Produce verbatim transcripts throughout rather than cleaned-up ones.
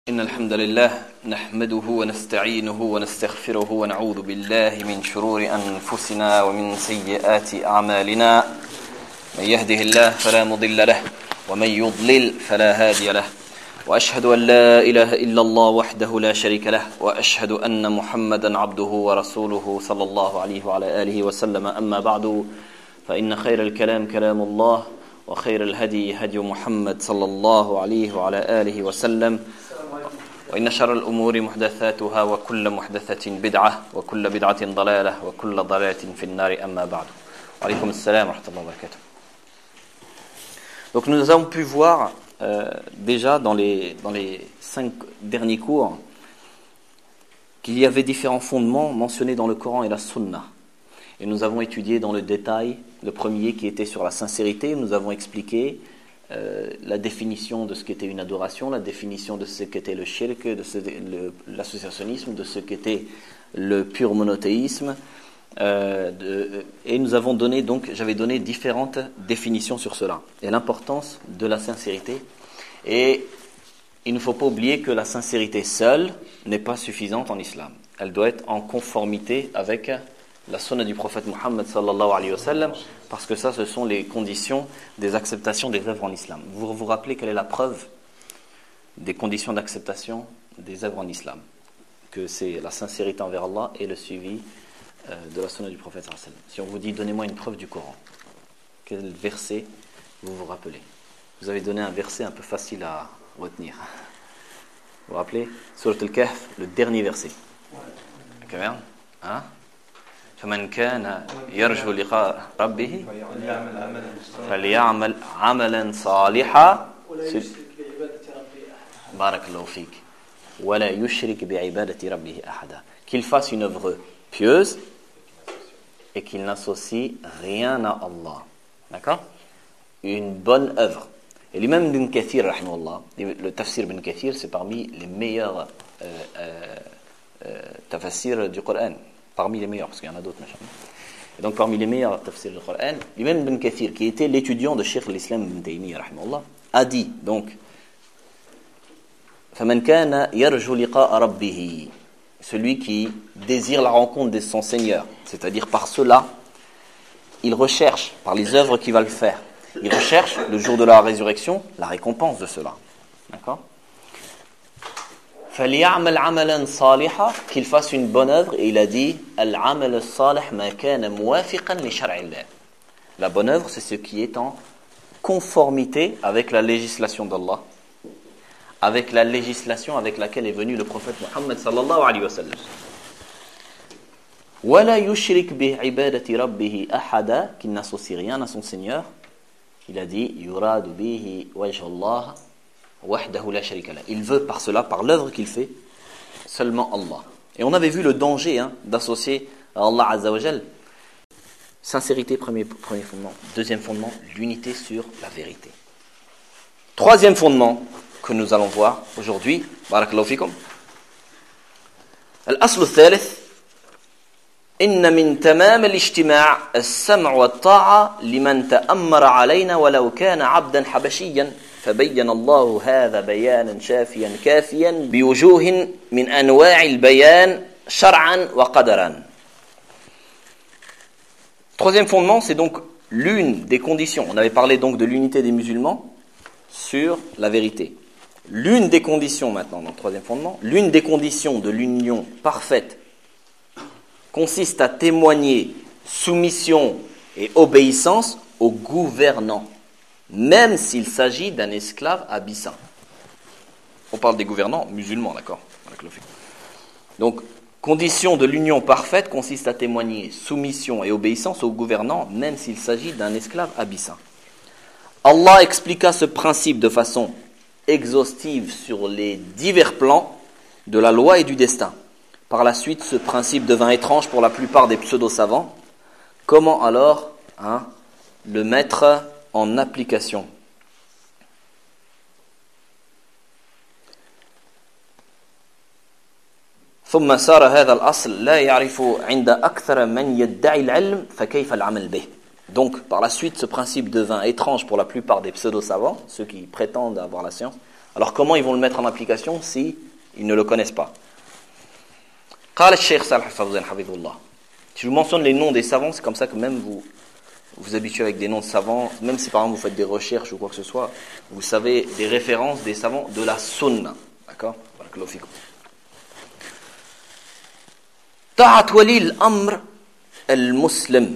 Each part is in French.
إن الحمد لله نحمده ونستعينه ونستغفره ونعوذ بالله من شرور أنفسنا ومن سيئات أعمالنا من يهده الله فلا مضل له ومن يضلل فلا هادي له وأشهد أن لا إله إلا الله وحده لا شريك له وأشهد أن محمدا عبده ورسوله صلى الله عليه وعلى آله وسلم أما بعد فإن خير الكلام كلام الله وخير الهدي هدي محمد صلى الله عليه وعلى آله وسلم وإن شر الأمور محدثاتها وكل محدثة بدعة وكل بدعة ضلالة وكل ضلالة في النار أما بعد وعليكم السلام ورحمة الله وبركاته. Donc nous avons pu voir euh, déjà dans les, dans les cinq derniers cours qu'il y avait différents fondements mentionnés dans le Coran et la Sunna. Et nous avons étudié dans le détail le premier qui était sur la sincérité. Nous avons expliqué Euh, la définition de ce qu'était une adoration, la définition de ce qu'était le shirk, de ce, le, l'associationnisme, de ce qu'était le pur monothéisme. Euh, de, et nous avons donné, donc, j'avais donné différentes définitions sur cela. Et l'importance de la sincérité. Et il ne faut pas oublier que la sincérité seule n'est pas suffisante en islam. Elle doit être en conformité avec la sunna du prophète Muhammad sallallahu alayhi wa sallam, parce que ça, ce sont les conditions des acceptations des œuvres en islam. Vous vous rappelez quelle est la preuve des conditions d'acceptation des œuvres en islam? Que c'est la sincérité envers Allah et le suivi euh, de la sunna du prophète sallallahu alayhi wa sallam. Si on vous dit, donnez-moi une preuve du Coran, quel verset vous vous rappelez? Vous avez donné un verset un peu facile à retenir. Vous vous rappelez? Surat al-Kahf, le dernier verset. Cameron, hein? فمن كان يرجو لقاء ربه فليعمل عملا صالحا بارك الله فيك ولا يشرك بعبادة ربه أحدا, qu'il fasse une œuvre pieuse et qu'il n'associe rien à Allah. D'accord? Une bonne œuvre. Et l'imam Ibn Kathir, rahimahullah, le tafsir Ibn Kathir, c'est parmi les meilleurs euh, euh, euh, tafsirs du Coran. Parmi les meilleurs, parce qu'il y en a d'autres. Et donc parmi les meilleurs tafsirs du Coran, lui-même Ibn Kathir, qui était l'étudiant de Cheikh l'Islam Ibn Taymiyyah, rahimahullah, a dit donc فَمَنْ كَانَ يَرْجُو لِقَاءَ رَبِّهِ, celui qui désire la rencontre de son Seigneur, c'est-à-dire par cela, il recherche, par les œuvres qu'il va le faire, il recherche le jour de la résurrection, la récompense de cela. D'accord? فَلْيَعْمَلْ عَمَلًا صَالِحًا, qu'il fasse une bonne œuvre, et il a dit الْعَمَلُ الصَّالِحُ مَا كَانَ مُوَافِقًا لِشَرْعِ اللَّهِ. La bonne œuvre, c'est ce qui est en conformité avec la législation d'Allah, avec la législation avec laquelle est venu le prophète Muhammad sallallahu alayhi wa sallam. وَلَا يُشْرِكْ بِعِبَادَةِ رَبِّهِ أَحَدًا, qu'il n'associe rien à son Seigneur. Il a dit يُرَادُ بِهِ وَجْهَ اللَّهِ وحده لا شريك له. Il veut par cela, par l'œuvre qu'il fait, seulement Allah. Et on avait vu le danger hein, d'associer à Allah Azza wa Jal. Sincérité, premier, premier fondement. Deuxième fondement, l'unité sur la vérité. Troisième fondement que nous allons voir aujourd'hui, barakallahu fikum. Al-aslu al-thalith, inna min tamam al-ijtima' as-sam' wa at-ta'a liman ta'ammara alayna walau kana 'abdan habashiyyan. فبين الله هذا بيانا شافيا كافيا بوجوه من أنواع البيان شرعا وقدرا. Troisième fondement, c'est donc l'une des conditions. On avait parlé donc de l'unité des musulmans sur la vérité. L'une des conditions maintenant, dans le troisième fondement, l'une des conditions de l'union parfaite consiste à témoigner soumission et obéissance au gouvernant, même s'il s'agit d'un esclave abyssin. On parle des gouvernants musulmans, d'accord? Donc, condition de l'union parfaite consiste à témoigner soumission et obéissance au gouvernant, même s'il s'agit d'un esclave abyssin. Allah expliqua ce principe de façon exhaustive sur les divers plans de la loi et du destin. Par la suite, ce principe devint étrange pour la plupart des pseudo-savants. Comment alors hein, le mettre en application? ثم صار هذا الأصل لا يعرف عند أكثر من يدعي العلم فكيف العمل به. Donc, par la suite, ce principe devint étrange pour la plupart des pseudo-savants, ceux qui prétendent avoir la science. Alors comment ils vont le mettre en application si ils ne le connaissent pas? قال الشيخ صالح الفوزان حفظه الله. Si je vous mentionne les noms des savants, c'est comme ça que même vous vous habituez avec des noms de savants, même si par exemple vous faites des recherches ou quoi que ce soit, vous savez des références des savants de la sunna. D'accord? طاعة ولي الأمر المسلم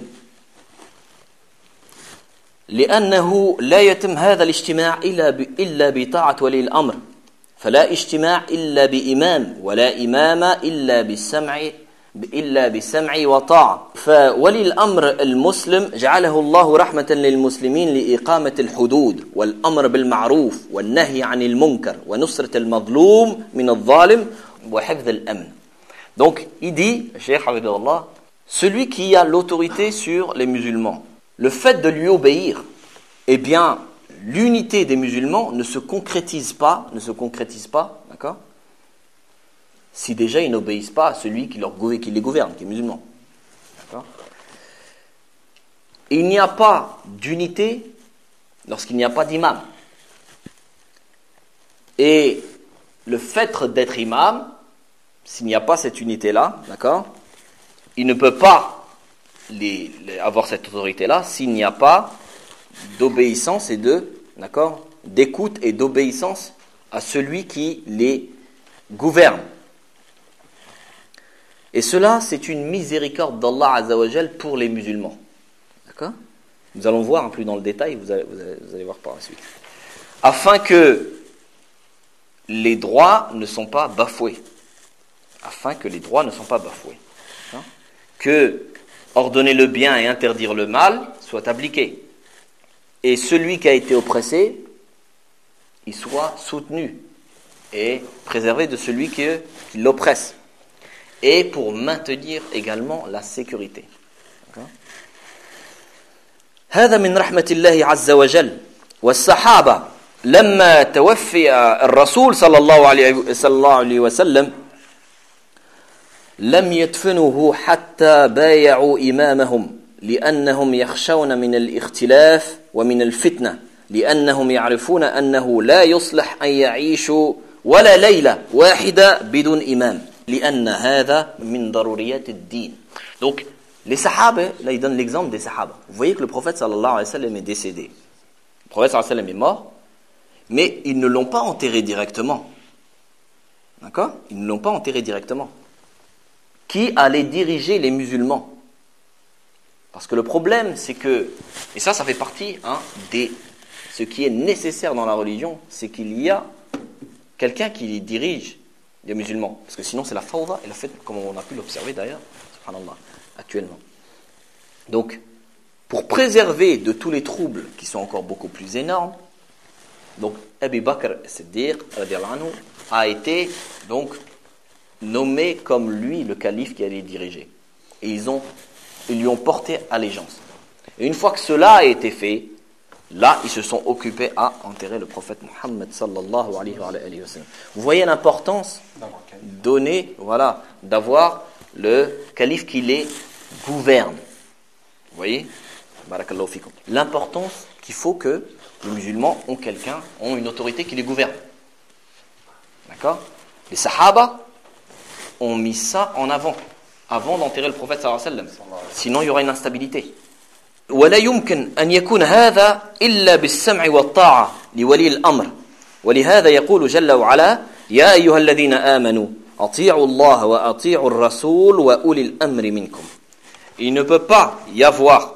لأنه لا يتم هذا الاجتماع إلا إلا بطاعة ولي الأمر فلا اجتماع إلا بإمام ولا إمام إلا بالسمع إلا بالسمع وطاعة فولي الأمر المسلم جعله الله رحمة للمسلمين لإقامة الحدود والأمر بالمعروف والنهي عن المنكر ونصرة المظلوم من الظالم وحفظ الأمن. Donc il dit, Cheikh Hafidhullah, celui qui a l'autorité sur les musulmans, le fait de lui obéir, eh bien l'unité des musulmans ne se concrétise pas, ne se concrétise pas, d'accord? Si déjà ils n'obéissent pas à celui qui, leur, qui les gouverne, qui est musulman. D'accord? Et il n'y a pas d'unité lorsqu'il n'y a pas d'imam. Et le fait d'être imam, s'il n'y a pas cette unité-là, d'accord, il ne peut pas les, les, avoir cette autorité-là s'il n'y a pas d'obéissance et de, d'accord, d'écoute et d'obéissance à celui qui les gouverne. Et cela, c'est une miséricorde d'Allah Azza wa Jal pour les musulmans. D'accord? Nous allons voir un peu dans le détail, vous allez, vous allez, vous allez voir par la suite. Afin que les droits ne sont pas bafoués. Afin que les droits ne sont pas bafoués. Hein? Que ordonner le bien et interdire le mal soit appliqué. Et celui qui a été oppressé, il soit soutenu et préservé de celui qui, qui l'oppresse. Et pour maintenir également la sécurité. هذا من رحمة الله عز وجل والصحابة لما توفي الرسول صلى الله عليه صلى الله عليه وسلم لم يدفنوه حتى بايعوا إمامهم لأنهم يخشون من الاختلاف ومن الفتنة لأنهم يعرفون أنه لا يصلح أن يعيشوا ولا ليلة واحدة بدون إمام لأن هذا من ضروريات الدين. Donc les sahaba, là il donne l'exemple des sahaba. Vous voyez que le prophète sallallahu alayhi wa sallam est décédé. Le prophète sallallahu alayhi wa sallam est mort, mais ils ne l'ont pas enterré directement. D'accord? Ils ne l'ont pas enterré directement. Qui allait diriger les musulmans? Parce que le problème, c'est que, et ça, ça fait partie hein, des, ce qui est nécessaire dans la religion, c'est qu'il y a quelqu'un qui les dirige, les musulmans. Parce que sinon, c'est la fawda et la fête, comme on a pu l'observer d'ailleurs, subhanallah, actuellement. Donc, pour préserver de tous les troubles qui sont encore beaucoup plus énormes, donc Abu Bakr as-Siddiq a été donc nommé comme lui le calife qui allait diriger. Et ils, ont, ils lui ont porté allégeance. Et une fois que cela a été fait, là, ils se sont occupés à enterrer le prophète Muhammad sallallahu alayhi wa sallam. Vous voyez l'importance donnée, voilà, d'avoir le calife qui les gouverne. Vous voyez? Barakallahu fikum. L'importance qu'il faut que les musulmans ont quelqu'un, ont une autorité qui les gouverne. D'accord? Les sahaba ont mis ça en avant, avant d'enterrer le prophète sallallahu alayhi wa sallam. Sinon, il y aura une instabilité. ولا يمكن أن يكون هذا إلا بالسمع والطاعة لولي الأمر ولهذا يقول جل وعلا يا أيها الذين آمنوا أطيعوا الله وأطيعوا الرسول وأولي الأمر منكم. Il ne peut pas y avoir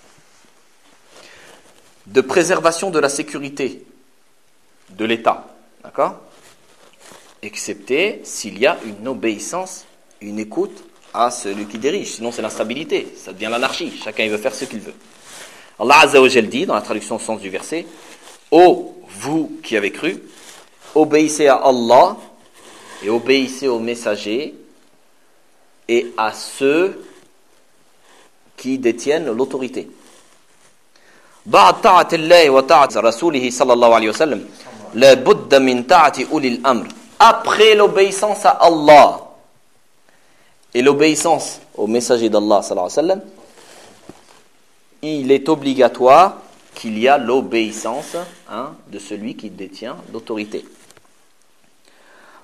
de préservation de la sécurité de l'État, d'accord, excepté s'il y a une obéissance, une écoute à celui qui dirige, sinon c'est l'instabilité, ça devient l'anarchie, chacun il veut faire ce qu'il veut. Allah Azza wa Jal dit, dans la traduction au sens du verset, ô vous qui avez cru, obéissez à Allah et obéissez aux messagers et à ceux qui détiennent l'autorité. بعد طاعة الله وطاعة رسوله صلى الله عليه وسلم لا بد من طاعة أولي الأمر. Après l'obéissance à Allah et l'obéissance au messager d'Allah sallallahu alayhi wa sallam, il est obligatoire qu'il y a l'obéissance hein, de celui qui détient l'autorité.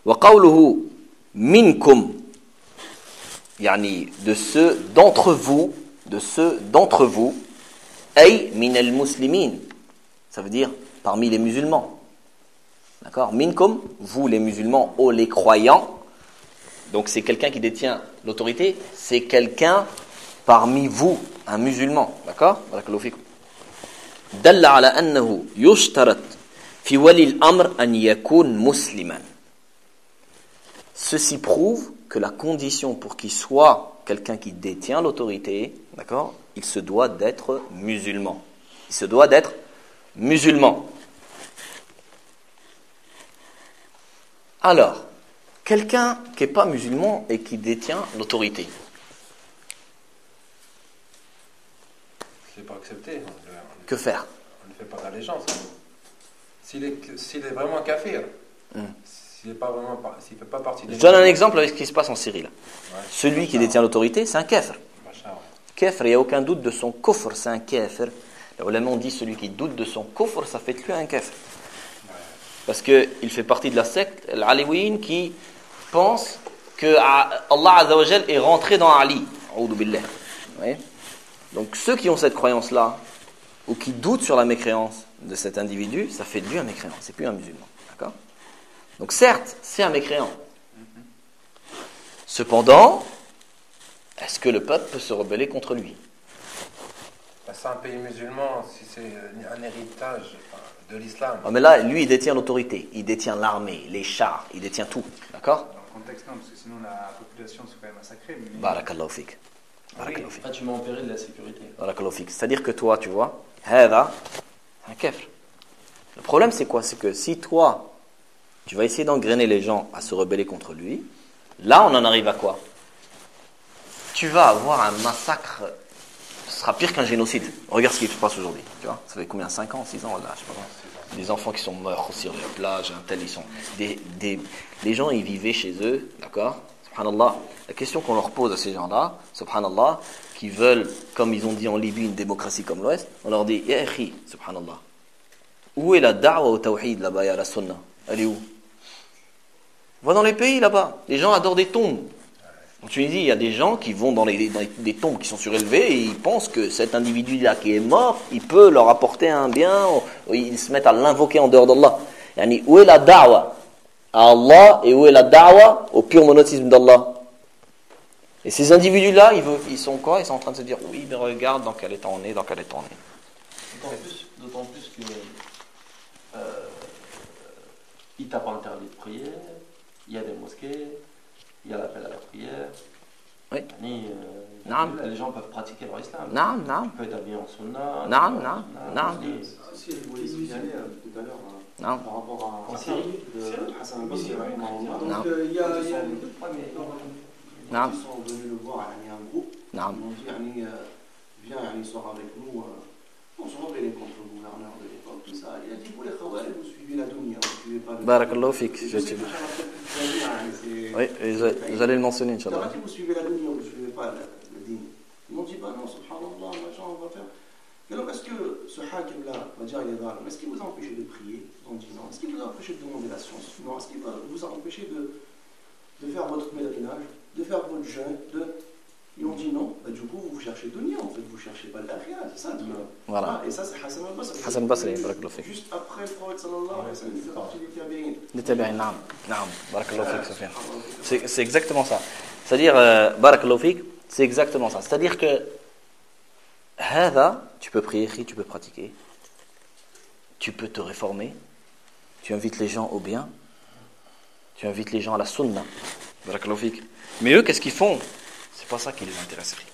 وقوله منكم يعني de ceux d'entre vous, de ceux d'entre vous, أي من المسلمين, ça veut dire parmi les musulmans. D'accord? Minkum, vous les musulmans, ou les croyants. Donc c'est quelqu'un qui détient l'autorité, c'est quelqu'un parmi vous, un musulman. D'accord? Barakallahu fikum. دل على أنه يشترط في ولي الأمر أن يكون مسلما. Ceci prouve que la condition pour qu'il soit quelqu'un qui détient l'autorité, d'accord, il se doit d'être musulman. Il se doit d'être musulman. Alors, quelqu'un qui n'est pas musulman et qui détient l'autorité. C'est pas accepté. Que faire? On ne fait pas d'allégeance. S'il est, s'il est vraiment kafir, mm. s'il ne fait pas partie des... Je donne un exemple avec ce qui se passe en Syrie. Là. Ouais. Celui qui détient l'autorité, c'est un kafir. Kafir, il n'y a aucun doute de son kufr, c'est un kafir. Les ulama ont dit celui qui doute de son kufr, ça fait de lui un kafir. Parce qu'il fait partie de la secte, l'Aliwin, qui pense que Allah Azza wa Jal est rentré dans Ali. A'oudou billah. Oui. Donc ceux qui ont cette croyance-là, ou qui doutent sur la mécréance de cet individu, ça fait de lui un mécréant, c'est plus un musulman. D'accord? Donc certes, c'est un mécréant. Cependant, est-ce que le peuple peut se rebeller contre lui? C'est un pays musulman, si c'est un héritage de l'islam. Oh, mais là, lui, il détient l'autorité, il détient l'armée, les chars, il détient tout. D'accord? Dans le contexte, non, parce que sinon la population serait quand même massacrée. Mais... Barakallahu fik. Barakallahu fik. Ah, tu mets en péril la sécurité. Barakallahu fik. C'est-à-dire que toi, tu vois, hada, un kafir. Le problème, c'est quoi? C'est que si toi, tu vas essayer d'engrainer les gens à se rebeller contre lui, là, on en arrive à quoi? Tu vas avoir un massacre, ce sera pire qu'un génocide. Regarde ce qui se passe aujourd'hui. Tu vois, ça fait combien? cinq ans, six ans, là, je sais pas. Des enfants qui sont morts sur la plage, un tel, ils sont. Des, des, les gens, ils vivaient chez eux, d'accord? Subhanallah. La question qu'on leur pose à ces gens-là, subhanallah, qui veulent, comme ils ont dit en Libye, une démocratie comme l'Ouest, on leur dit, ya akhi, subhanallah. Où est la da'wa au tawhid là-bas, à la sunna? Elle est où? Va dans les pays là-bas. Les gens adorent des tombes. En Tunisie, il y a des gens qui vont dans, les, dans les, des tombes qui sont surélevées et ils pensent que cet individu-là qui est mort, il peut leur apporter un bien. Ils se mettent à l'invoquer en dehors d'Allah. Yani, où est la da'wa à Allah et où est la da'wa au pur monothéisme d'Allah? Et ces individus-là, ils, veulent, ils sont quoi? Ils sont en train de se dire, oui, mais regarde dans quel état on est, dans quel état on est. D'autant plus, d'autant plus que euh, il t'a pas interdit de prier, il y a des mosquées, il y a l'appel à la prière. Oui. Yani, euh, les gens peuvent pratiquer leur islam. Non, non. Tu peux être habillé en sunna. Non, non, non. Si je voulais signaler tout à l'heure non. par rapport à Syrie de Hassan al-Basri, donc il y a des gens qui sont venus le voir, il y a un groupe, ils m'ont dit viens, il sort avec nous, on se rebellait contre le gouverneur de l'époque, tout ça. Il a dit pour les Khawarij, vous suivez la dunya, vous suivez pas le... Barakallahu fik. Oui, vous allez le mentionner, Inch'Allah. Vous suivez la dunya, vous ne suivez pas le dîner. Ils m'ont dit, bah non, subhanallah, machin, on va faire. Et donc, est-ce que ce hakim-là, on va dire, il est là, est-ce qu'il vous a empêché de prier en disant, est-ce qu'il vous a empêché de demander la science? Non, est-ce qu'il vous a empêché de, de faire votre pèlerinage, de faire votre jeûne, de... Ils ont dit non, bah, du coup vous cherchez dunya en fait, vous cherchez pas l'akhirah, c'est ça le truc. Voilà. Ah, et ça c'est Hassan al-Basri. Hassan al-Basri, barakallahu fik. Juste après le prophète sallallahu alayhi wa sallam, il fait partie des tabi'in. Des tabi'in, naam, naam, barakallahu fik, Sofiane. C'est, c'est exactement ça. C'est-à-dire, euh, barakallahu fik, c'est exactement ça. C'est-à-dire que, hada, tu peux prier, tu peux pratiquer, tu peux te réformer, tu invites les gens au bien, tu invites les gens à la sunna, barakallahu fik. Mais eux, qu'est-ce qu'ils font? C'est pas ça qui les intéresserait.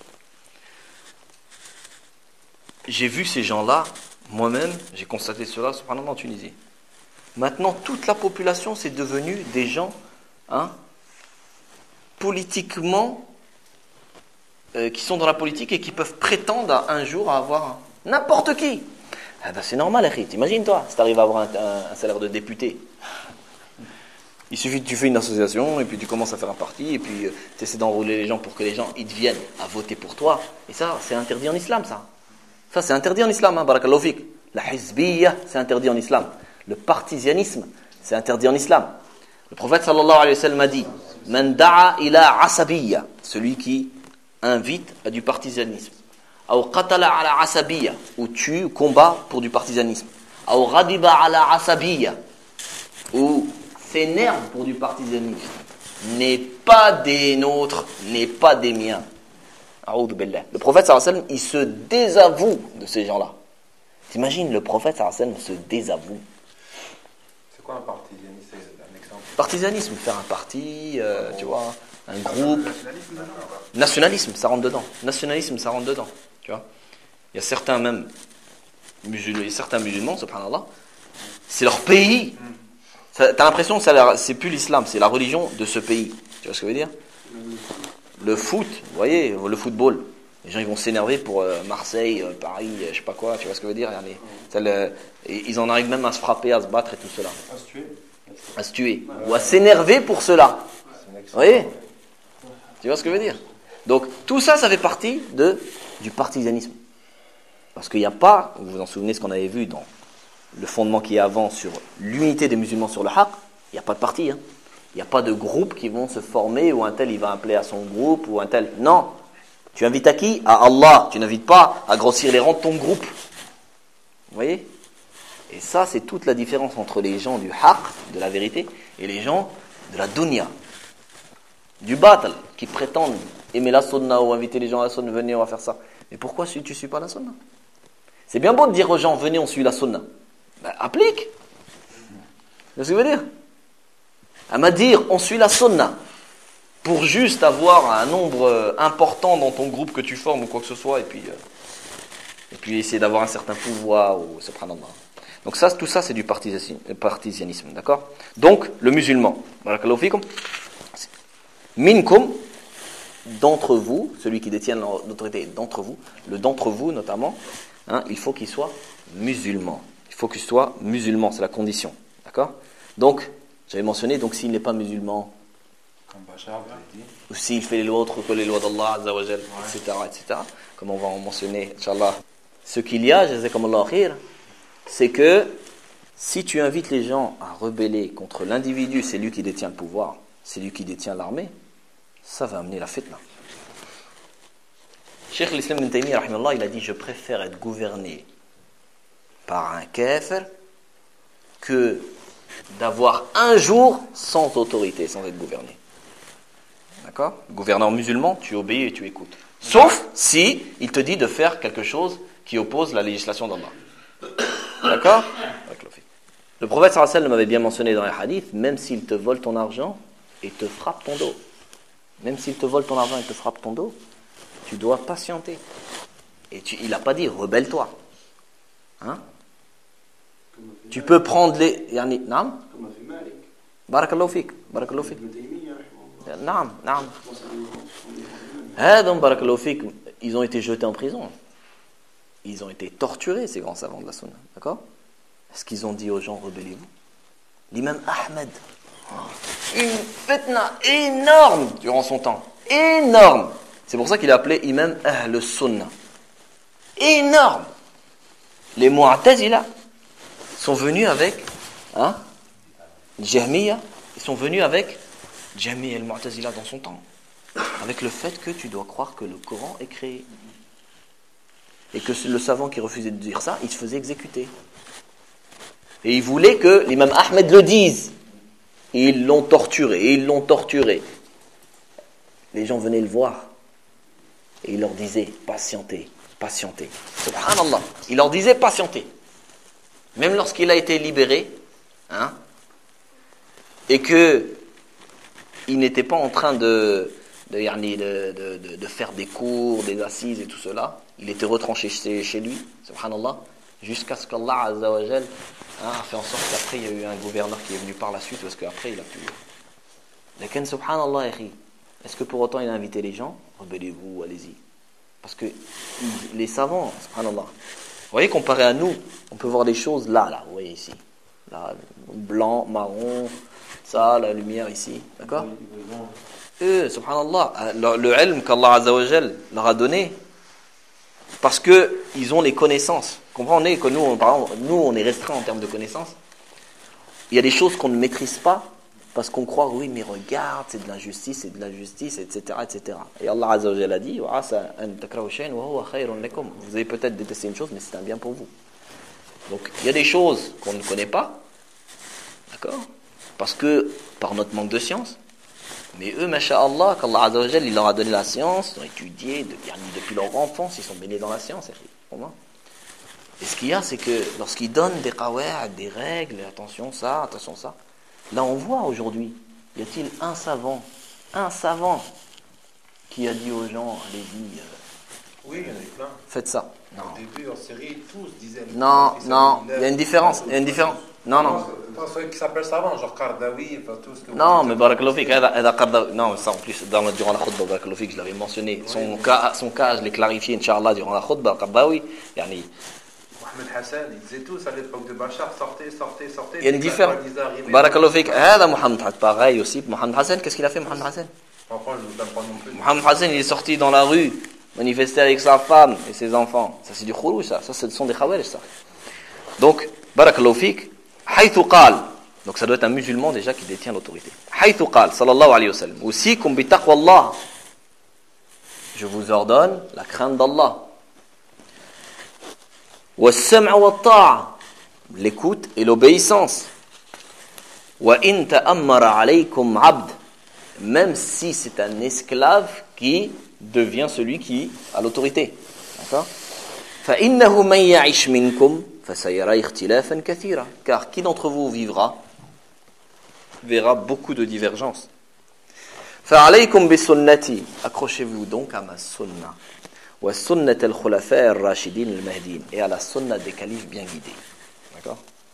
J'ai vu ces gens-là, moi-même, j'ai constaté cela, subhanallah, en Tunisie. Maintenant, toute la population, c'est devenu des gens, hein, politiquement, euh, qui sont dans la politique et qui peuvent prétendre à un jour à avoir un, n'importe qui. Ah ben c'est normal, Akhi. T'imagines-toi, si tu arrives à avoir un, un, un salaire de député. Il suffit que tu fais une association et puis tu commences à faire un parti et puis euh, tu essaies d'enrôler les gens pour que les gens ils deviennent à voter pour toi. Et ça, c'est interdit en islam, ça. Ça, c'est interdit en islam, hein, barakallahu fik. La hizbiyya, c'est interdit en islam. Le partisianisme, c'est interdit en islam. Le prophète sallallahu alayhi wa sallam a dit Man da'a ila asabiyya, celui qui invite à du partisanisme. Ou qatala ala asabiyya, ou tue, combat pour du partisanisme. Ou ghadiba ala asabiyya, ou s'énerve pour du partisanisme. N'est pas des nôtres, n'est pas des miens. A'oudhu billah. Le prophète sallallahu alayhi wa sallam, il se désavoue de ces gens-là. T'imagines, le prophète sallallahu alayhi wa sallam se désavoue. C'est quoi un partisanisme? C'est un exemple. Partisanisme, faire un parti, euh, tu vois, un groupe. Nationalisme, non, non. Nationalisme, ça rentre dedans. Nationalisme, ça rentre dedans. Tu vois. Il y a certains même musulmans, certains musulmans, subhanallah, c'est leur pays. Ça, t'as l'impression que ça, c'est plus l'islam, c'est la religion de ce pays. Tu vois ce que je veux dire? Le foot, vous voyez, le football. Les gens ils vont s'énerver pour euh, Marseille, euh, Paris, euh, je sais pas quoi, tu vois ce que je veux dire? Les, ça, le, et ils en arrivent même à se frapper, à se battre et tout cela. À se tuer. À se tuer. Ou à s'énerver pour cela. Vous voyez? Tu vois ce que je veux dire? Donc tout ça, ça fait partie de, du partisanisme. Parce qu'il n'y a pas, vous vous en souvenez ce qu'on avait vu dans le fondement qui est avant sur l'unité des musulmans sur le haqq, il n'y a pas de parti. Hein. Il n'y a pas de groupe qui vont se former où un tel il va appeler à son groupe ou un tel. Non. Tu invites à qui? À Allah. Tu n'invites pas à grossir les rangs de ton groupe. Vous voyez? Et ça, c'est toute la différence entre les gens du haqq, de la vérité, et les gens de la dunya, du batal, qui prétendent aimer la sunna ou inviter les gens à la sunna, venez, on va faire ça. Mais pourquoi tu ne suis pas la sunna? C'est bien beau de dire aux gens, venez, on suit la sunna. Ben, applique. C'est ce que je veux dire. À m'a dire, on suit la sunna, pour juste avoir un nombre important dans ton groupe que tu formes ou quoi que ce soit, et puis, euh, et puis essayer d'avoir un certain pouvoir, ou subhanallah. Donc ça, tout ça, c'est du partisanisme, d'accord? Donc, le musulman, barakallahu fikum, minkum, d'entre vous, celui qui détient l'autorité d'entre vous, le d'entre vous notamment, hein, il faut qu'il soit musulman. Il faut qu'il soit musulman, c'est la condition, d'accord? Donc, j'avais mentionné, donc s'il n'est pas musulman, Comme Bachar, vous avez dit. ou s'il fait les lois autres que les lois d'Allah, Azza wa Jal, et cetera, et cetera, comme on va en mentionner, Inch'Allah. Ce qu'il y a, jazakumullahu khir, c'est que si tu invites les gens à rebeller contre l'individu, c'est lui qui détient le pouvoir, c'est lui qui détient l'armée, ça va amener la fitna. Cheikh l'Islam ibn Taymiyyah, rahimahullah, il a dit, je préfère être gouverné par un kafir que d'avoir un jour sans autorité, sans être gouverné. D'accord? Gouverneur musulman, tu obéis et tu écoutes. Sauf si il te dit de faire quelque chose qui oppose la législation d'Allah. D'accord? Le prophète sallallahu alayhi wa sallam avait bien mentionné dans les hadiths, même s'il te vole ton argent et te frappe ton dos, même s'il te vole ton argent et te frappe ton dos, tu dois patienter. Et tu, il n'a pas dit rebelle-toi. Hein? Tu peux prendre les. Yani, naam? Comme a fait Malik. Barakallahu fik. Barakallahu fik. Ibn Taymiyyah, rahimahullah. Naam, naam. Concernant- Ah, donc, barakallahu fik, ils ont été jetés en prison. Ils ont été torturés, ces grands savants de la sunna. D'accord? Est-ce qu'ils ont dit aux gens, rebellez-vous? L'imam Ahmed, une fitna énorme durant son temps. Énorme. C'est pour ça qu'il est appelé imam Ahl Sunnah. Énorme. Les Mu'tazila sont venus avec hein, Jahmiya, ils sont venus avec Jahmiya et Mu'tazila dans son temps. Avec le fait que tu dois croire que le Coran est créé. Et que le savant qui refusait de dire ça, il se faisait exécuter. Et il voulait que l'imam Ahmed le dise. Et ils l'ont torturé, et ils l'ont torturé. Les gens venaient le voir. Et il leur disait, patientez, patientez. Subhanallah. Il leur disait, patientez. Même lorsqu'il a été libéré, hein, et que il n'était pas en train de, de, de, de, de, de faire des cours, des assises et tout cela, il était retranché chez, chez lui, subhanallah, jusqu'à ce qu'Allah Azza wa Jal hein, a fait en sorte qu'après il y a eu un gouverneur qui est venu par la suite, parce qu'après il a pu. Lakin subhanallah, est-ce que pour autant il a invité les gens? Rebellez-vous, allez-y. Parce que les savants, subhanallah, vous voyez, comparé à nous, on peut voir des choses là, là, vous voyez ici. Là, blanc, marron, ça, la lumière ici, d'accord? Eux, subhanallah, le, le ilm qu'Allah Azza wa Jal leur a donné, parce qu'ils ont les connaissances. Comprenez que nous, on, par exemple, nous, on est restreint en termes de connaissances. Il y a des choses qu'on ne maîtrise pas, Parce qu'on croit, oui, mais regarde, c'est de l'injustice, c'est de l'injustice, et cetera, et cetera. Et Allah Azza wa Jalla a dit, vous avez peut-être détesté une chose, mais c'est un bien pour vous. Donc, il y a des choses qu'on ne connaît pas, d'accord? Parce que, par notre manque de science, mais eux, masha'Allah, qu'Allah Azza wa Jalla, il leur a donné la science, ils ont étudié depuis leur enfance, ils sont baignés dans la science. Et ce qu'il y a, c'est que lorsqu'ils donnent des qawa'id, des règles, attention ça, attention ça, là on voit aujourd'hui, y a-t-il un savant, un savant qui a dit aux gens, allez-y, euh, oui, il y en a eu plein. Faites ça. Non. Au début, en série, tous disaient. Non, non, il y a une différence, il y a une différence. Non, non. Pas ceux qui s'appellent savants, genre Qardawi, enfin tout ce que. Non, mais Barakallahu fik, non, ça en plus, dans, durant la khutbah, Barakallahu fik, je l'avais mentionné. Son, oui, cas, son cas, je l'ai clarifié, Inch'Allah, durant la khutbah, Qardawi, yani. Mohamed Hassan, ils disaient tous à l'époque de Bachar, sortez, sortez, sortez. Il y a une différence. Barakallahu fik, هذا Mohamed Hassan, pareil aussi. Mohamed Hassan, qu'est-ce qu'il a fait, Mohamed Hassan? Enfin, je ne vous donne pas non plus. Mohamed Hassan, il est sorti dans la rue, manifester avec sa femme et ses enfants. Ça, c'est du khourouj, ça. Ça, ce sont des khawarij, ça. Donc, Barakallahu fik, haythu qal. Donc, ça doit être un musulman déjà qui détient l'autorité. Haythu qal, sallallahu alayhi wa sallam. Usikum bi taqwallah. Je vous ordonne la crainte d'Allah. Wa-sam'a wa-ta'a. L'écoute et l'obéissance. Wa in ta'ammara alaykum 'abd. Même si c'est un esclave qui devient celui qui a l'autorité. D'accord? فَإِنَّهُ مَنْ يَعِشْ مِنْكُمْ فَسَيَرَى اخْتِلَافًا كَثِيرًا. Car qui d'entre vous vivra verra beaucoup de divergences. فَعَلَيْكُمْ بِسُنَّتِي. Accrochez-vous donc à ma sunna. وَسُنَّةَ الْخُلَفَاءِ الرَّاشِدِينَ الْمَهْدِينَ. Et à la sunna des califes bien guidés. D'accord?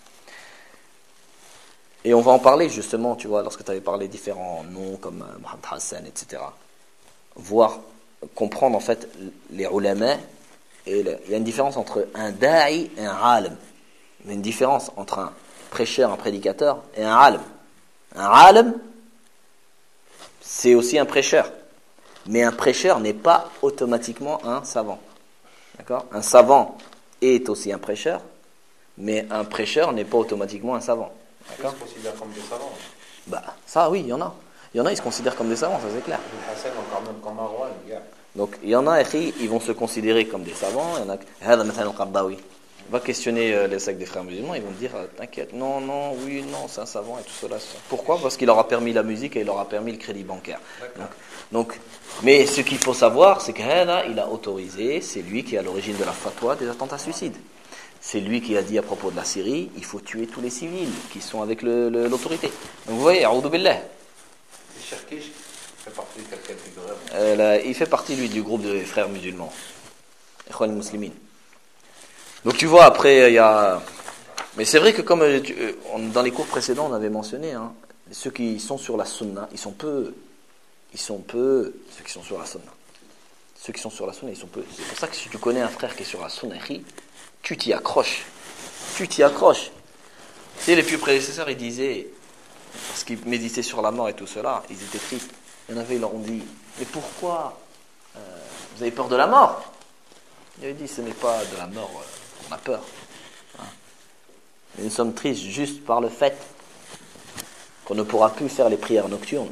Et on va en parler justement, tu vois, lorsque tu avais parlé différents noms comme euh, Mohamed Hassan, et cetera. Voir, comprendre en fait les ulama. Et le, il y a une différence entre un da'i et un alim. Il y a une différence entre un prêcheur, un prédicateur et un alim. Un alim, c'est aussi un prêcheur. Mais un prêcheur n'est pas automatiquement un savant. D'accord? Un savant est aussi un prêcheur, mais un prêcheur n'est pas automatiquement un savant. D'accord? Ils se considèrent comme des savants. Bah, ça oui, il y en a. Il y en a, ils se considèrent comme des savants, ça c'est clair. Hassan, encore même comme Marwan, yeah. Donc, il y en a, ils vont se considérer comme des savants. Il y en a, هذا مثلا القرضاوي. On va questionner euh, les sectes des frères musulmans, ils vont dire, euh, t'inquiète, non, non, oui, non, c'est un savant et tout cela. Ça. Pourquoi? Parce qu'il leur a permis la musique et il leur a permis le crédit bancaire. Donc, donc, mais ce qu'il faut savoir, c'est que il a autorisé, c'est lui qui est à l'origine de la fatwa des attentats suicides. C'est lui qui a dit à propos de la Syrie, il faut tuer tous les civils qui sont avec le, le, l'autorité. Donc vous voyez, a'oudou billah. Cherkish fait partie de quelle catégorie? euh, là, Il fait partie, lui, du groupe de frères musulmans. Ikhwan muslimin. Donc tu vois, après, il y a... Mais c'est vrai que comme tu, dans les cours précédents, on avait mentionné, hein, ceux qui sont sur la sunna, ils sont peu... Ils sont peu... Ceux qui sont sur la sunna. Ceux qui sont sur la sunna, ils sont peu. C'est pour ça que si tu connais un frère qui est sur la sunna, tu t'y accroches. Tu t'y accroches. Tu sais, les plus prédécesseurs, ils disaient, parce qu'ils méditaient sur la mort et tout cela, ils étaient tristes. Il y en avait, ils leur ont dit, mais pourquoi euh, vous avez peur de la mort? Ils avaient dit, ce n'est pas de la mort, euh, on a peur. Hein. Mais nous sommes tristes juste par le fait qu'on ne pourra plus faire les prières nocturnes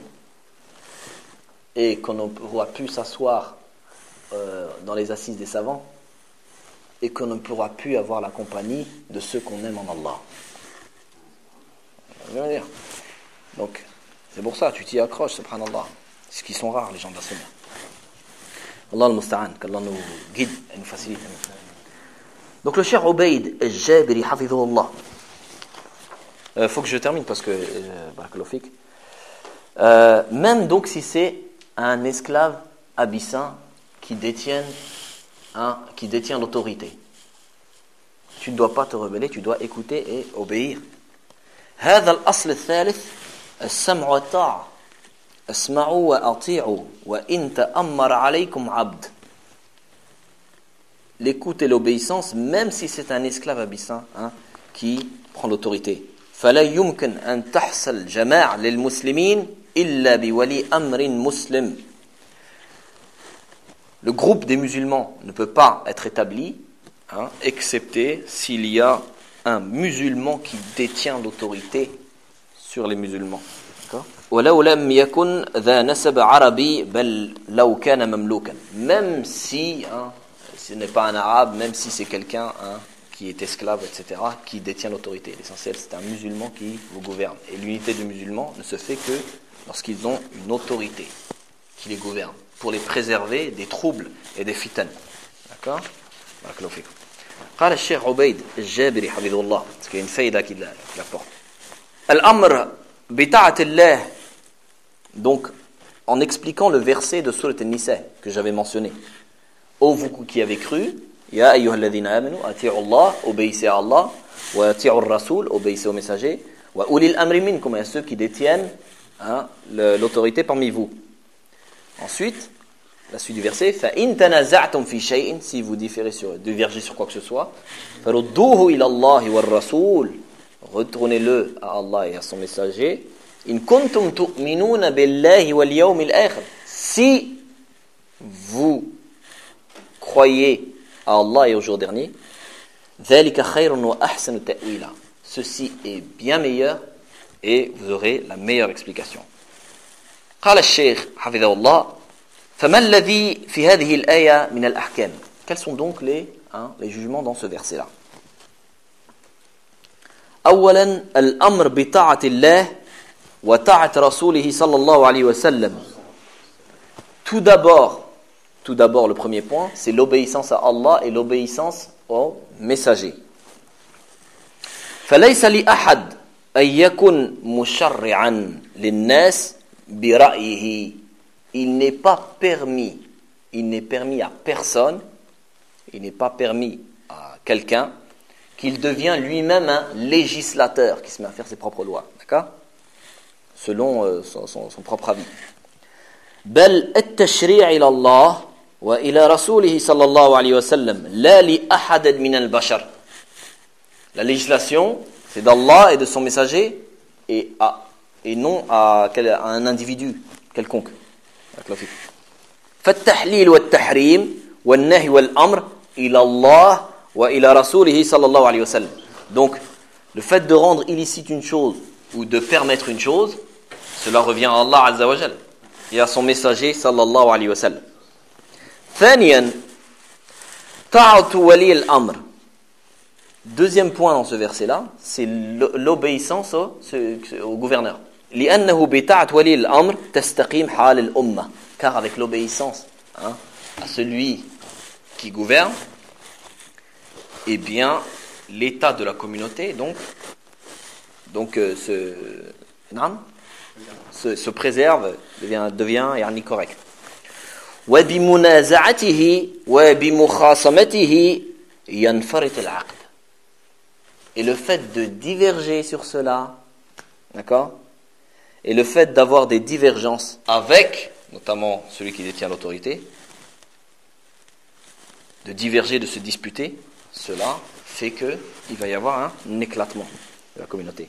et qu'on ne pourra plus s'asseoir euh, dans les assises des savants et qu'on ne pourra plus avoir la compagnie de ceux qu'on aime en Allah. Je veux dire. Donc, c'est pour ça, tu t'y accroches, subhanallah. Ce qui sont rares, les gens de la sunna. Allah al-Musta'an, qu'Allah nous guide et nous facilite. Donc, le cheikh Ubayd al-Jabiri, hafidhullah. Il euh, faut que je termine parce que, euh, barakallahu fik. Euh, même donc si c'est un esclave abyssin qui détient Hein, qui détient l'autorité. Tu ne dois pas te rebeller, tu dois écouter et obéir. هذا الأصل الثالث السمع والطاعة اسمعوا وأطيعوا وإن تأمر عليكم عبد. L'écoute et l'obéissance, même si c'est un esclave abyssin hein, qui prend l'autorité. فلا يمكن أن تحصل جماعة للمسلمين إلا بولي أمر مسلم. Le groupe des musulmans ne peut pas être établi, hein, excepté s'il y a un musulman qui détient l'autorité sur les musulmans. D'accord ? ولو لم يكن ذا نسب عربي بل لو كان مملوكا. Même si hein, ce n'est pas un arabe, même si c'est quelqu'un hein, qui est esclave, et cetera, qui détient l'autorité. L'essentiel, c'est un musulman qui vous gouverne. Et l'unité des musulmans ne se fait que lorsqu'ils ont une autorité qui les gouverne, pour les préserver des troubles et des fitans. D'accord? Barakallahu fikum. قال الشيخ عبيد الجابري حفظه الله, parce qu'il y a une faïda qui l'apporte. Al-amr bita'at Allah. Donc, en expliquant le verset de Surat An-Nisa que j'avais mentionné. Ô vous qui avez cru, Ya ayyuhalladhina amanu, ati'u Allah, obéissez à Allah, wa ati'u ar-rasul, obéissez au messager, wa ulil amri minkum, et ceux qui détiennent hein, l'autorité parmi vous. Ensuite, la suite du verset, fa in tanaza'tum fi shay'in, si vous différez sur, divergez sur quoi que ce soit, farudduhu ila Allah wa ar-rasul, retournez-le à Allah et à son messager. In kuntum tu'minuna billahi wal yawmil akhir. Si vous croyez à Allah et au jour dernier, dhalika khayrun wa ahsanu ta'wila. Ceci est bien meilleur et vous aurez la meilleure explication. قال الشيخ حفظه الله فما الذي في هذه الآية من الأحكام. Quels sont donc les, hein, les jugements dans ce verset-là? أولا الأمر بطاعة الله وطاعة رسوله صلى الله عليه وسلم. Tout d'abord, tout d'abord le premier point, c'est l'obéissance à Allah et l'obéissance au messager. فليس لأحد أن يكن مشرعا للناس برأيه. Il n'est pas permis, il n'est permis à personne, il n'est pas permis à quelqu'un qu'il devient lui-même un législateur qui se met à faire ses propres lois, d'accord? Selon euh, son, son, son propre avis. بل التشريع إلى الله وإلى رسوله صلى الله عليه وسلم لا لأحد من البشر. La législation, c'est d'Allah et de son messager et, à, et non à, à un individu quelconque. فالتحليل والتحريم والنهي والأمر إلى الله وإلى رسوله صلى الله عليه وسلم. Donc, le fait de rendre illicite une chose ou de permettre une chose, cela revient à Allah Azza wa Jal et à son messager sallallahu alayhi wa sallam. ثانيا طاعة ولي الأمر. Deuxième point dans ce verset-là, c'est l'obéissance au, au gouverneur. لأنه بطاعة ولي الأمر تستقيم حال الأمة. Car avec l'obéissance hein, à celui qui gouverne, eh bien, l'état de la communauté donc, donc euh, se, non, se, se préserve, devient, devient yani, correct. وبمنازعته وبمخاصمته ينفرط العقد. Et le fait de diverger sur cela, d'accord, et le fait d'avoir des divergences avec, notamment celui qui détient l'autorité, de diverger, de se disputer, cela fait qu'il va y avoir un éclatement de la communauté.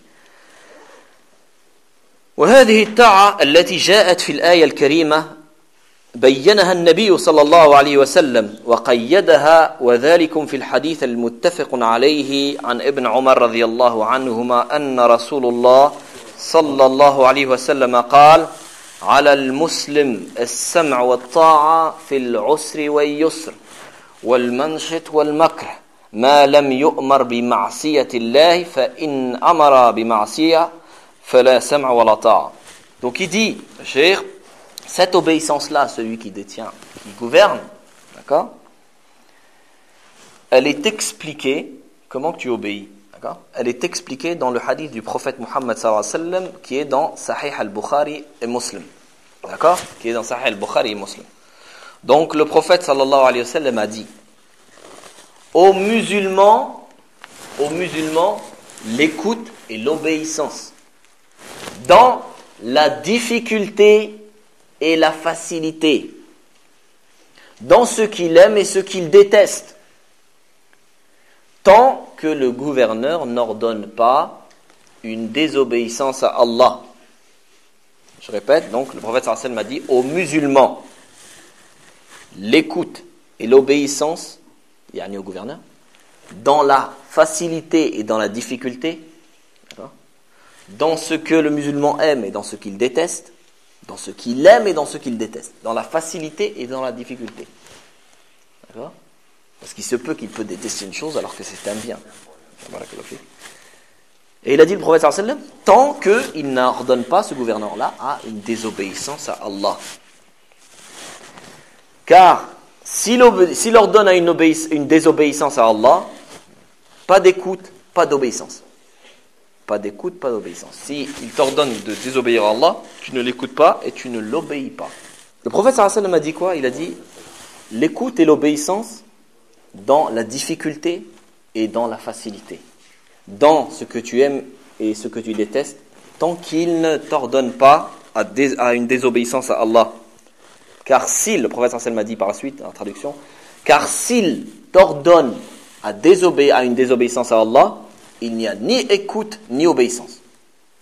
وهذه الطاعة التي جاءت في الآية الكريمة بينها النبي صلى الله عليه وسلم وقيدها وذلك في الحديث المتفق عليه عن ابن عمر رضي الله عنهما أن رسول الله صلى الله عليه وسلم قال على المسلم السمع والطاعة في العسر واليسر والمنشط والمكره ما لم يؤمر بمعصية الله فإن أمر بمعصية فلا سمع ولا طاعة. Donc il dit, Cheikh, cette obéissance-là, celui qui détient, qui gouverne, d'accord, elle est expliquée, comment tu obéis, d'accord, elle est expliquée dans le hadith du prophète Muhammad sallallahu alayhi wa sallam qui est dans Sahih al-Bukhari et Muslim, d'accord, qui est dans Sahih al-Bukhari et Muslim. Donc le prophète sallallahu alayhi wa sallam a dit aux musulmans, aux musulmans, l'écoute et l'obéissance dans la difficulté et la facilité, dans ce qu'il aime et ce qu'il déteste, tant que le gouverneur n'ordonne pas une désobéissance à Allah. Je répète, donc le prophète sallallahu alayhi wa sallam a dit aux musulmans l'écoute et l'obéissance, yani au gouverneur, dans la facilité et dans la difficulté, dans ce que le musulman aime et dans ce qu'il déteste, dans ce qu'il aime et dans ce qu'il déteste, dans la facilité et dans la difficulté. D'accord ? Parce qu'il se peut qu'il peut détester une chose alors que c'est un bien. Et il a dit le prophète sallallahu alayhi wa sallam, tant qu'il n'ordonne pas ce gouverneur-là à une désobéissance à Allah. Car s'il, obé- s'il ordonne à une, obéiss- une désobéissance à Allah, pas d'écoute, pas d'obéissance. Pas d'écoute, pas d'obéissance. S'il t'ordonne de désobéir à Allah, tu ne l'écoutes pas et tu ne l'obéis pas. Le prophète sallallahu alayhi wa sallam a dit quoi ? Il a dit l'écoute et l'obéissance dans la difficulté et dans la facilité. Dans ce que tu aimes et ce que tu détestes, tant qu'il ne t'ordonne pas à, dés- à une désobéissance à Allah. Car s'il, le prophète sallallahu alayhi wa sallam a dit par la suite, en traduction, car s'il t'ordonne à, désobé- à une désobéissance à Allah, il n'y a ni écoute ni obéissance. D'accord ?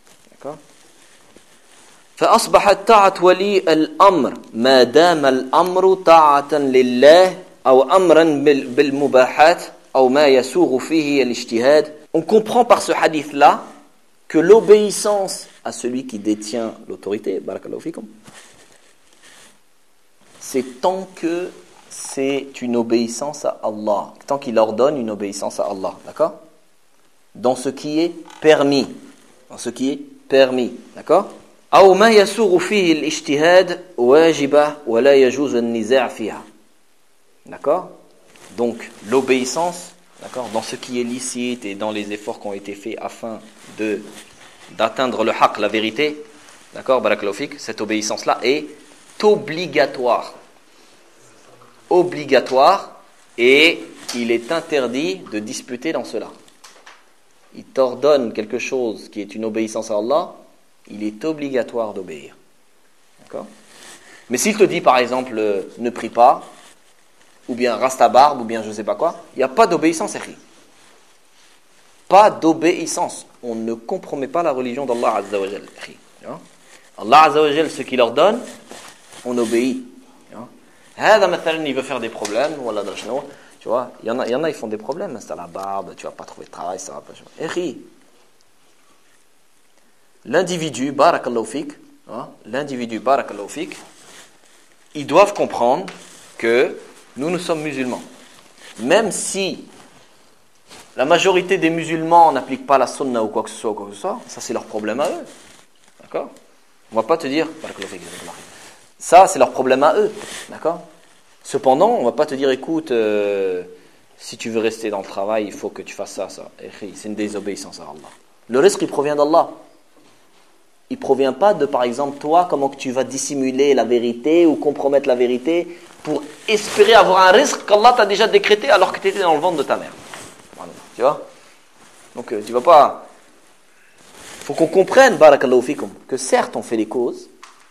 فأصبحت طاعة ولي الأمر ما دام الأمر طاعة لله أو أمرا بالمباحات أو ما يسوغ فيه الاجتهاد. On comprend par ce hadith-là que l'obéissance à celui qui détient l'autorité, barakallahu fikum, c'est tant que c'est une obéissance à Allah, tant qu'il ordonne une obéissance à Allah, d'accord ? Dans ce qui est permis, dans ce qui est permis, d'accord ? أو ما يسوغ فيه الاجتهاد واجبة ولا يجوز النزاع فيها. D'accord ? Donc l'obéissance, d'accord, dans ce qui est licite et dans les efforts qui ont été faits afin de d'atteindre le haqq, la vérité, d'accord, barakallahu fik, cette obéissance là est obligatoire. Obligatoire, et il est interdit de disputer dans cela. Il t'ordonne quelque chose qui est une obéissance à Allah, il est obligatoire d'obéir. D'accord ? Mais s'il te dit par exemple euh, ne prie pas, ou bien rase ta barbe, ou bien je ne sais pas quoi, il n'y a pas d'obéissance, écrit. Pas d'obéissance. On ne compromet pas la religion d'Allah Azza wa Jal. Allah Azza wa Jal, ce qu'il ordonne, on obéit. هذا مثلا il veut faire des problèmes, voilà, tu vois, il y en a, il y en a ils font des problèmes, c'est la barbe, tu vas pas trouver de travail, ça va pas. Écrit. L'individu, barakallahu fik, hein, l'individu, barakallahu fik, ils doivent comprendre que nous, nous sommes musulmans. Même si la majorité des musulmans n'appliquent pas la sunna ou quoi que ce soit, ou quoi que ce soit, ça c'est leur problème à eux. D'accord ? On va pas te dire, barakallahu fik, ça c'est leur problème à eux. D'accord ? Cependant, on va pas te dire, écoute, euh, si tu veux rester dans le travail, il faut que tu fasses ça, ça. C'est une désobéissance à Allah. Le risque, il provient d'Allah. Il ne provient pas de, par exemple, toi, comment que tu vas dissimuler la vérité ou compromettre la vérité pour espérer avoir un risque qu'Allah t'a déjà décrété alors que tu étais dans le ventre de ta mère. Tu vois ? Donc, tu ne vas pas... Il faut qu'on comprenne, barakallahu fikum, que certes, on fait les causes,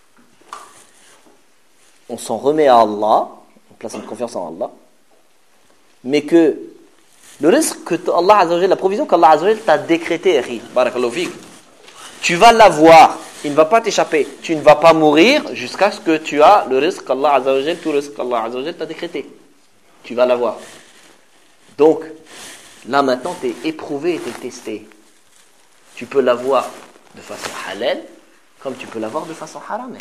on s'en remet à Allah, on place une confiance en Allah, mais que le risque que Allah Azza wa Jalla, la provision qu'Allah Azza wa Jalla t'a décrété, barakallahu fikum, tu vas l'avoir, il ne va pas t'échapper. Tu ne vas pas mourir jusqu'à ce que tu as le risque qu'Allah Azza wa Jal, tout le risque qu'Allah Azza wa Jal t'a décrété. Tu vas l'avoir. Donc, là maintenant, tu es éprouvé et tu es testé. Tu peux l'avoir de façon halal, comme tu peux l'avoir de façon haram.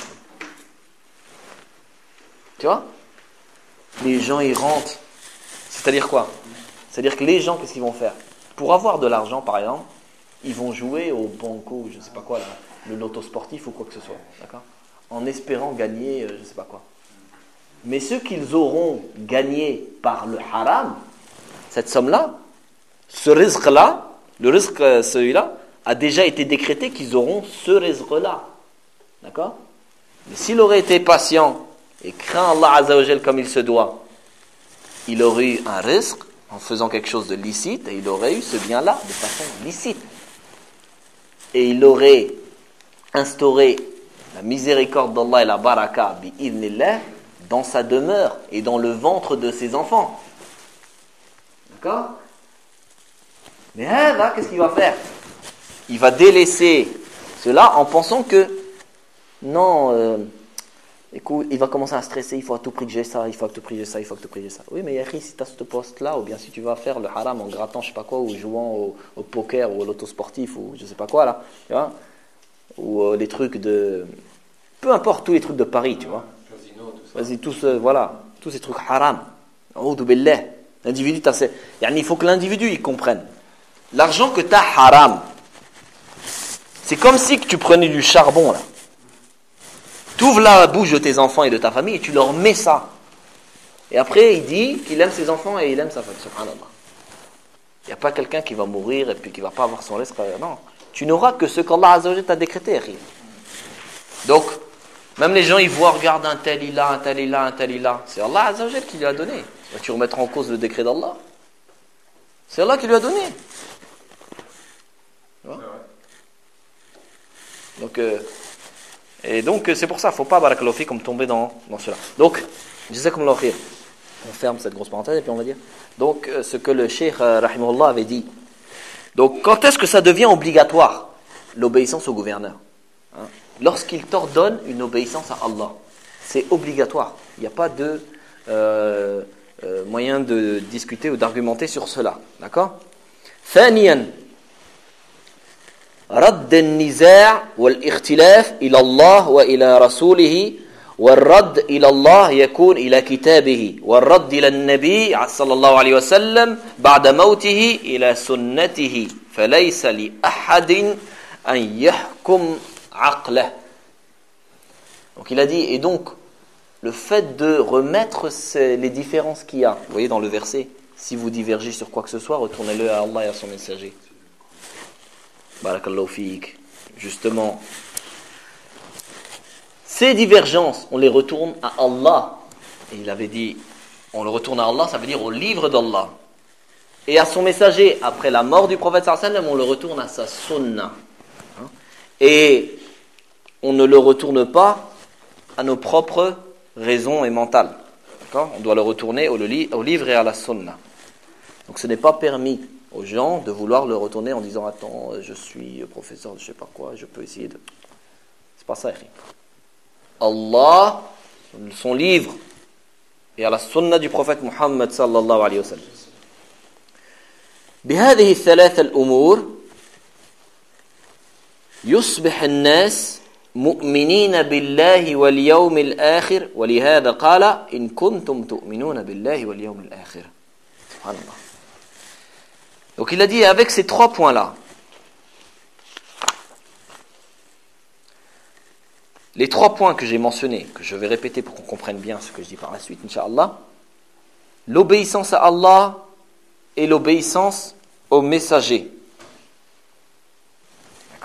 Tu vois ? Les gens, ils rentrent. C'est-à-dire quoi ? C'est-à-dire que les gens, qu'est-ce qu'ils vont faire ? Pour avoir de l'argent, par exemple, ils vont jouer au banco, je ne sais pas quoi, là, le loto sportif ou quoi que ce soit, d'accord ? En espérant gagner, euh, je ne sais pas quoi. Mais ce qu'ils auront gagné par le haram, cette somme-là, ce rizq-là, le rizq, celui-là, a déjà été décrété qu'ils auront ce rizq-là. D'accord ? Mais s'il aurait été patient et craint Allah Azza wa Jal comme il se doit, il aurait eu un rizq en faisant quelque chose de licite et il aurait eu ce bien-là de façon licite. Et il aurait instauré la miséricorde d'Allah et la baraka bi'idhnillah dans sa demeure et dans le ventre de ses enfants. D'accord ? Mais hein, là, qu'est-ce qu'il va faire ? Il va délaisser cela en pensant que non, euh, Écoute, il va commencer à stresser, il faut à tout prix que j'ai ça, il faut à tout prix que j'ai ça, il faut à tout prix que j'ai ça. Oui, mais Yahri, si tu as ce poste-là, ou bien si tu vas faire le haram en grattant, je sais pas quoi, ou jouant au, au poker, ou à l'auto sportif, ou je sais pas quoi, là, tu vois, ou euh, les trucs de... Peu importe, tous les trucs de Paris, tu vois. Casino, tout ça. Vas-y, tous, euh, voilà, tous ces trucs haram. A'oudou billah. L'individu, t'as ces... Yani, il faut que l'individu, il comprenne. L'argent que tu as haram, c'est comme si que tu prenais du charbon, là. Tu ouvres la bouche de tes enfants et de ta famille et tu leur mets ça. Et après, il dit qu'il aime ses enfants et il aime sa famille. Subhanallah. Il n'y a pas quelqu'un qui va mourir et puis qui ne va pas avoir son risque. Non. Tu n'auras que ce qu'Allah Azza wa Jalla t'a décrété. Donc, même les gens, ils voient, regarde, un tel il a, un tel il a, un tel il a. C'est Allah Azza wa Jalla qui lui a donné. Tu remettras en cause le décret d'Allah. C'est Allah qui lui a donné. Donc, euh, et donc, c'est pour ça, il ne faut pas, barakallahu fi, comme tomber dans, dans cela. Donc, jazakumullahu khir. On ferme cette grosse parenthèse et puis on va dire. Donc, euh, ce que le cheikh, euh, rahimahullah, avait dit. Donc, quand est-ce que ça devient obligatoire, l'obéissance au gouverneur, hein? Lorsqu'il t'ordonne une obéissance à Allah. C'est obligatoire. Il n'y a pas de euh, euh, moyen de discuter ou d'argumenter sur cela. D'accord ? ثانيا رد النزاع والاختلاف إلى الله وإلى رسوله والرد إلى الله يكون إلى كتابه والرد إلى النبي صلى الله عليه وسلم بعد موته إلى سنته فليس لأحد أن يحكم عقله. Donc il a dit, et donc le fait de remettre ces, les différences qu'il y a, vous voyez dans le verset, si vous divergez sur quoi que ce soit, retournez-le à Allah et à son messager. Barakallahu fiik. Justement, ces divergences, on les retourne à Allah. Et il avait dit, on le retourne à Allah, ça veut dire au livre d'Allah. Et à son messager, après la mort du prophète sallallahu alayhi wa sallam, on le retourne à sa sunna. Et on ne le retourne pas à nos propres raisons et mentales. D'accord ? On doit le retourner au, li- au livre et à la sunna. Donc ce n'est pas permis aux gens de vouloir le retourner en disant attends, je suis professeur de je sais pas quoi, je peux essayer de... C'est pas ça, Allah, son livre et à la sunna du prophète Muhammad sallallahu alayhi wa sallam. بهذه الثلاثة الأمور يصبح الناس مؤمنين بالله واليوم الآخر ولهذا قال إن كنتم تؤمنون بالله واليوم الآخر. سبحان الله. Donc il a dit avec ces trois points-là, les trois points que j'ai mentionnés, que je vais répéter pour qu'on comprenne bien ce que je dis par la suite, Inch'Allah, l'obéissance à Allah et l'obéissance au messager. D'accord ?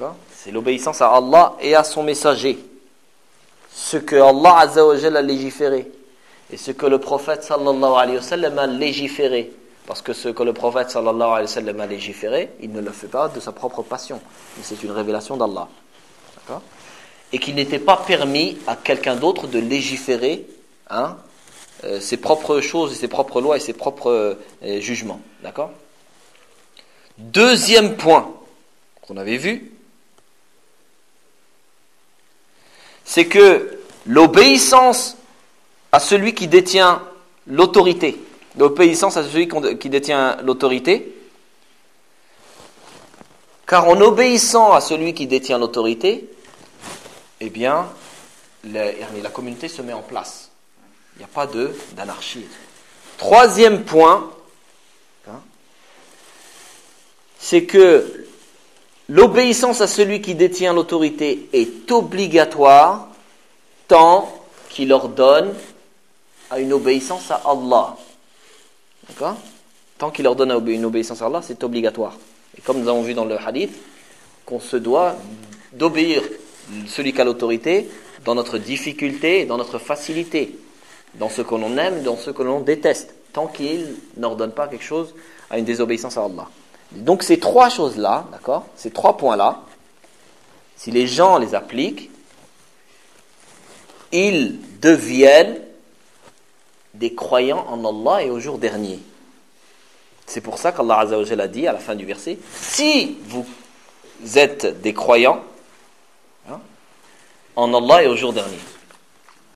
C'est l'obéissance à Allah et à son messager. Ce que Allah Azza wa Jalla a légiféré et ce que le prophète sallallahu alayhi wa sallam a légiféré. Parce que ce que le prophète sallallahu alayhi wa sallam a légiféré, il ne le fait pas de sa propre passion. Mais c'est une révélation d'Allah. D'accord ? Et qu'il n'était pas permis à quelqu'un d'autre de légiférer hein, euh, ses propres choses, et ses propres lois et ses propres euh, jugements. D'accord ? Deuxième point qu'on avait vu, c'est que l'obéissance à celui qui détient l'autorité, l'obéissance à celui qui détient l'autorité, car en obéissant à celui qui détient l'autorité, eh bien, la, la communauté se met en place. Il n'y a pas de, d'anarchie. Troisième point, hein, c'est que l'obéissance à celui qui détient l'autorité est obligatoire tant qu'il ordonne à une obéissance à Allah. D'accord ? Tant qu'il ordonne à une obéissance à Allah, c'est obligatoire. Et comme nous avons vu dans le hadith, qu'on se doit d'obéir celui qui a l'autorité dans notre difficulté, dans notre facilité, dans ce que l'on aime, dans ce que l'on déteste, tant qu'il n'ordonne pas quelque chose à une désobéissance à Allah. Donc ces trois choses-là, d'accord, ces trois points-là, si les gens les appliquent, ils deviennent des croyants en Allah et au jour dernier. C'est pour ça qu'Allah Azza wa Jalla a dit à la fin du verset, si vous êtes des croyants hein, en Allah et au jour dernier.